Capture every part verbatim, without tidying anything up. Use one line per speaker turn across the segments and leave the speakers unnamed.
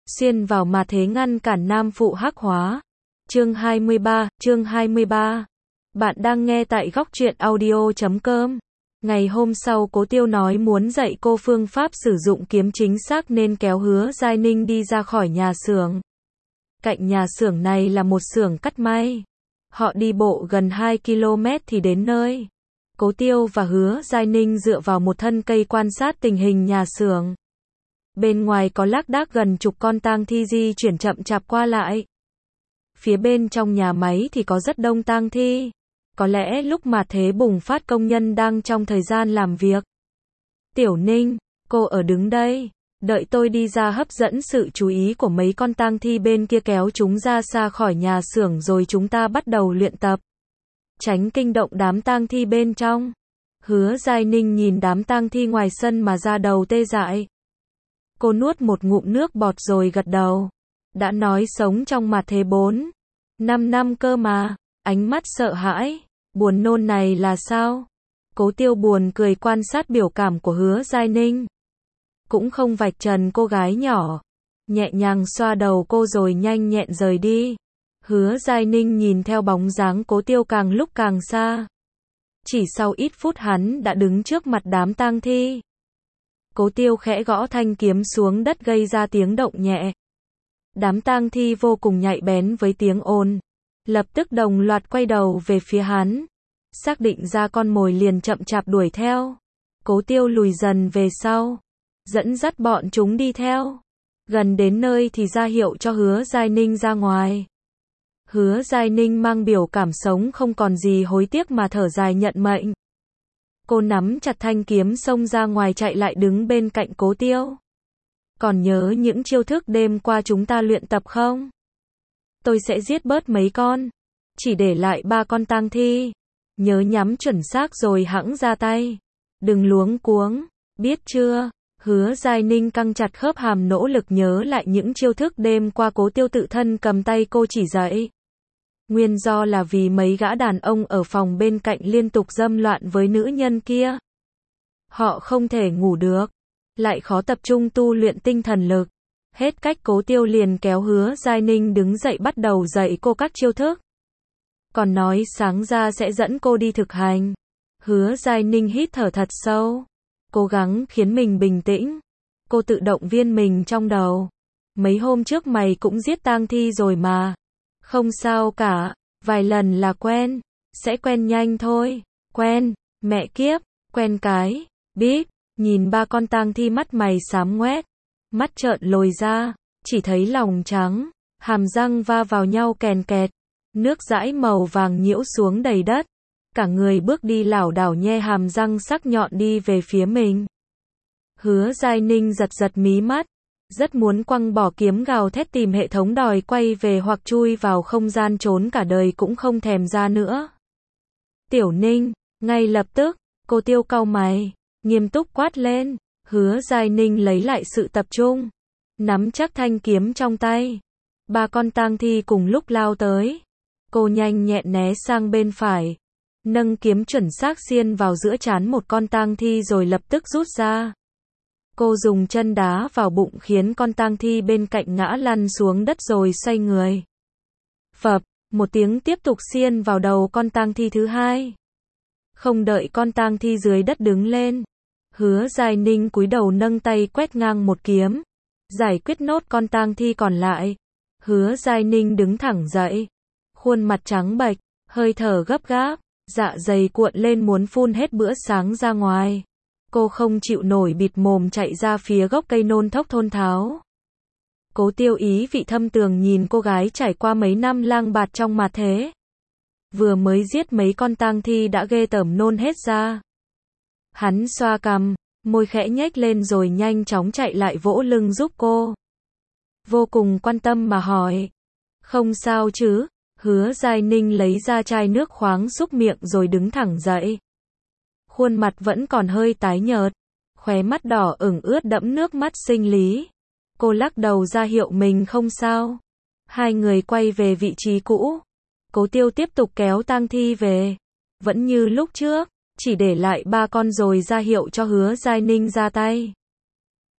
xuyên vào mà thế ngăn cản nam phụ hắc hóa. Chương hai mươi ba, chương hai mươi ba. Bạn đang nghe tại góc truyện audio chấm com. Ngày hôm sau Cố Tiêu nói muốn dạy cô phương pháp sử dụng kiếm chính xác nên kéo Hứa Giai Ninh đi ra khỏi nhà xưởng. Cạnh nhà xưởng này là một xưởng cắt may. Họ đi bộ gần hai ki lô mét thì đến nơi. Cố Tiêu và Hứa Giai Ninh dựa vào một thân cây quan sát tình hình nhà xưởng. Bên ngoài có lác đác gần chục con tang thi di chuyển chậm chạp qua lại. Phía bên trong nhà máy thì có rất đông tang thi. Có lẽ lúc mà thế bùng phát công nhân đang trong thời gian làm việc. Tiểu Ninh, cô ở đứng đây, đợi tôi đi ra hấp dẫn sự chú ý của mấy con tang thi bên kia, kéo chúng ra xa khỏi nhà xưởng rồi chúng ta bắt đầu luyện tập. Tránh kinh động đám tang thi bên trong. Hứa Giai Ninh nhìn đám tang thi ngoài sân mà da đầu tê dại. Cô nuốt một ngụm nước bọt rồi gật đầu. Đã nói sống trong mặt thế bốn, năm năm cơ mà. Ánh mắt sợ hãi, buồn nôn này là sao? Cố Tiêu buồn cười quan sát biểu cảm của Hứa Giai Ninh. Cũng không vạch trần cô gái nhỏ. Nhẹ nhàng xoa đầu cô rồi nhanh nhẹn rời đi. Hứa Giai Ninh nhìn theo bóng dáng Cố Tiêu càng lúc càng xa. Chỉ sau ít phút hắn đã đứng trước mặt đám tang thi. Cố Tiêu khẽ gõ thanh kiếm xuống đất gây ra tiếng động nhẹ. Đám tang thi vô cùng nhạy bén với tiếng ồn. Lập tức đồng loạt quay đầu về phía hắn. Xác định ra con mồi liền chậm chạp đuổi theo. Cố Tiêu lùi dần về sau. Dẫn dắt bọn chúng đi theo. Gần đến nơi thì ra hiệu cho Hứa Giai Ninh ra ngoài. Hứa Giai Ninh mang biểu cảm sống không còn gì hối tiếc mà thở dài nhận mệnh. Cô nắm chặt thanh kiếm xông ra ngoài chạy lại đứng bên cạnh Cố Tiêu. Còn nhớ những chiêu thức đêm qua chúng ta luyện tập không? Tôi sẽ giết bớt mấy con. Chỉ để lại ba con tang thi. Nhớ nhắm chuẩn xác rồi hẵng ra tay. Đừng luống cuống. Biết chưa? Hứa Giai Ninh căng chặt khớp hàm nỗ lực nhớ lại những chiêu thức đêm qua Cố Tiêu tự thân cầm tay cô chỉ dạy. Nguyên do là vì mấy gã đàn ông ở phòng bên cạnh liên tục dâm loạn với nữ nhân kia. Họ không thể ngủ được. Lại khó tập trung tu luyện tinh thần lực. Hết cách Cố Tiêu liền kéo Hứa Giai Ninh đứng dậy bắt đầu dạy cô các chiêu thức. Còn nói sáng ra sẽ dẫn cô đi thực hành. Hứa Giai Ninh hít thở thật sâu. Cố gắng khiến mình bình tĩnh. Cô tự động viên mình trong đầu. Mấy hôm trước mày cũng giết tang thi rồi mà. Không sao cả. Vài lần là quen. Sẽ quen nhanh thôi. Quen. Mẹ kiếp. Quen cái. Biết. Nhìn ba con tang thi mắt mày xám ngoét. Mắt trợn lồi ra, chỉ thấy lòng trắng, hàm răng va vào nhau kèn kẹt, nước dãi màu vàng nhiễu xuống đầy đất. Cả người bước đi lảo đảo nhe hàm răng sắc nhọn đi về phía mình. Hứa Giai Ninh giật giật mí mắt, rất muốn quăng bỏ kiếm gào thét tìm hệ thống đòi quay về hoặc chui vào không gian trốn cả đời cũng không thèm ra nữa. Tiểu Ninh, ngay lập tức, Cô Tiêu cau mày, nghiêm túc quát lên. Hứa Giai Ninh lấy lại sự tập trung, nắm chắc thanh kiếm trong tay. Ba con tang thi cùng lúc lao tới. Cô nhanh nhẹn né sang bên phải, nâng kiếm chuẩn xác xiên vào giữa trán một con tang thi rồi lập tức rút ra. Cô dùng chân đá vào bụng khiến con tang thi bên cạnh ngã lăn xuống đất rồi xoay người. Phập, một tiếng tiếp tục xiên vào đầu con tang thi thứ hai. Không đợi con tang thi dưới đất đứng lên. Hứa Giai Ninh cúi đầu nâng tay quét ngang một kiếm. Giải quyết nốt con tang thi còn lại. Hứa Giai Ninh đứng thẳng dậy. Khuôn mặt trắng bệch, hơi thở gấp gáp, dạ dày cuộn lên muốn phun hết bữa sáng ra ngoài. Cô không chịu nổi bịt mồm chạy ra phía gốc cây nôn thốc thôn tháo. Cố Tiêu ý vị thâm tường nhìn cô gái trải qua mấy năm lang bạt trong mà thế. Vừa mới giết mấy con tang thi đã ghê tởm nôn hết ra. Hắn xoa cằm, môi khẽ nhếch lên rồi nhanh chóng chạy lại vỗ lưng giúp cô. Vô cùng quan tâm mà hỏi. Không sao chứ? Hứa Giai Ninh lấy ra chai nước khoáng xúc miệng rồi đứng thẳng dậy. Khuôn mặt vẫn còn hơi tái nhợt, khóe mắt đỏ ửng ướt đẫm nước mắt sinh lý. Cô lắc đầu ra hiệu mình không sao. Hai người quay về vị trí cũ. Cố Tiêu tiếp tục kéo tang thi về. Vẫn như lúc trước, chỉ để lại ba con rồi ra hiệu cho Hứa Giai Ninh ra tay.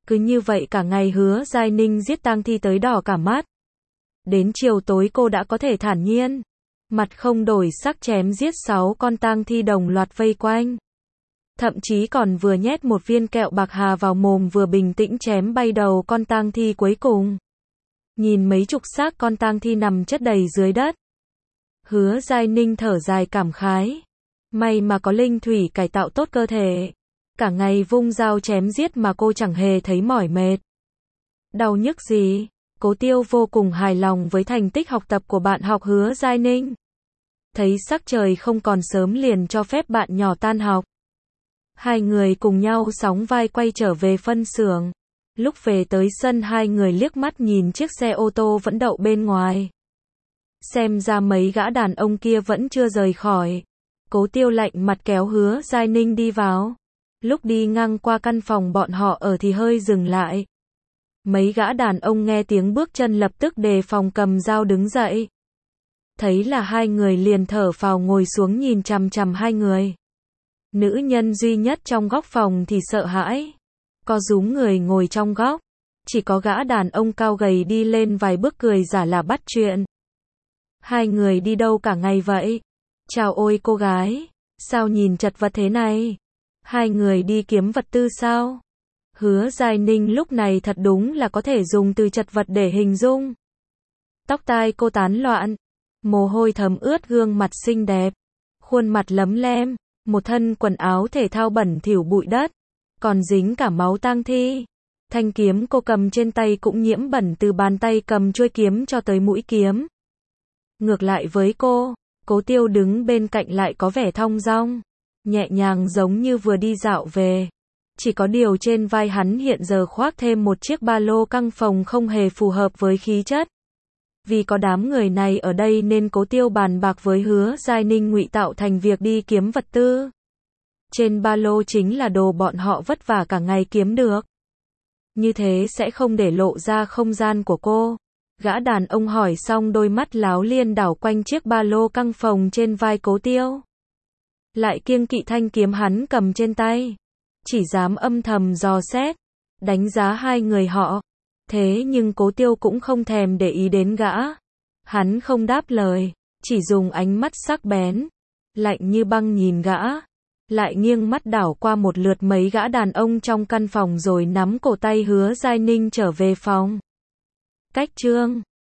Cứ như vậy cả ngày Hứa Giai Ninh giết tang thi tới đỏ cả mắt. Đến chiều tối cô đã có thể thản nhiên, mặt không đổi sắc chém giết sáu con tang thi đồng loạt vây quanh. Thậm chí còn vừa nhét một viên kẹo bạc hà vào mồm vừa bình tĩnh chém bay đầu con tang thi cuối cùng. Nhìn mấy chục xác con tang thi nằm chất đầy dưới đất. Hứa Giai Ninh thở dài cảm khái. May mà có linh thủy cải tạo tốt cơ thể. Cả ngày vung dao chém giết mà cô chẳng hề thấy mỏi mệt. Đau nhức gì? Cố Tiêu vô cùng hài lòng với thành tích học tập của bạn học Hứa Giai Ninh. Thấy sắc trời không còn sớm liền cho phép bạn nhỏ tan học. Hai người cùng nhau sóng vai quay trở về phân xưởng. Lúc về tới sân hai người liếc mắt nhìn chiếc xe ô tô vẫn đậu bên ngoài. Xem ra mấy gã đàn ông kia vẫn chưa rời khỏi. Cố Tiêu lạnh mặt kéo Hứa Giai Ninh đi vào. Lúc đi ngang qua căn phòng bọn họ ở thì hơi dừng lại. Mấy gã đàn ông nghe tiếng bước chân lập tức đề phòng cầm dao đứng dậy. Thấy là hai người liền thở phào ngồi xuống nhìn chằm chằm hai người. Nữ nhân duy nhất trong góc phòng thì sợ hãi. Co rúm người ngồi trong góc. Chỉ có gã đàn ông cao gầy đi lên vài bước cười giả là bắt chuyện. Hai người đi đâu cả ngày vậy? Chào ôi cô gái, sao nhìn chật vật thế này? Hai người đi kiếm vật tư sao? Hứa Giai Ninh lúc này thật đúng là có thể dùng từ chật vật để hình dung. Tóc tai cô tán loạn, mồ hôi thấm ướt gương mặt xinh đẹp, khuôn mặt lấm lem, một thân quần áo thể thao bẩn thỉu bụi đất, còn dính cả máu tang thi. Thanh kiếm cô cầm trên tay cũng nhiễm bẩn từ bàn tay cầm chuôi kiếm cho tới mũi kiếm. Ngược lại với cô, Cố Tiêu đứng bên cạnh lại có vẻ thong dong, nhẹ nhàng giống như vừa đi dạo về. Chỉ có điều trên vai hắn hiện giờ khoác thêm một chiếc ba lô căng phồng không hề phù hợp với khí chất. Vì có đám người này ở đây nên Cố Tiêu bàn bạc với Hứa Giai Ninh ngụy tạo thành việc đi kiếm vật tư. Trên ba lô chính là đồ bọn họ vất vả cả ngày kiếm được. Như thế sẽ không để lộ ra không gian của cô. Gã đàn ông hỏi xong đôi mắt láo liên đảo quanh chiếc ba lô căng phồng trên vai Cố Tiêu. Lại kiêng kỵ thanh kiếm hắn cầm trên tay. Chỉ dám âm thầm dò xét, đánh giá hai người họ. Thế nhưng Cố Tiêu cũng không thèm để ý đến gã. Hắn không đáp lời, chỉ dùng ánh mắt sắc bén, lạnh như băng nhìn gã. Lại nghiêng mắt đảo qua một lượt mấy gã đàn ông trong căn phòng rồi nắm cổ tay Hứa Giai Ninh trở về phòng. Cách chương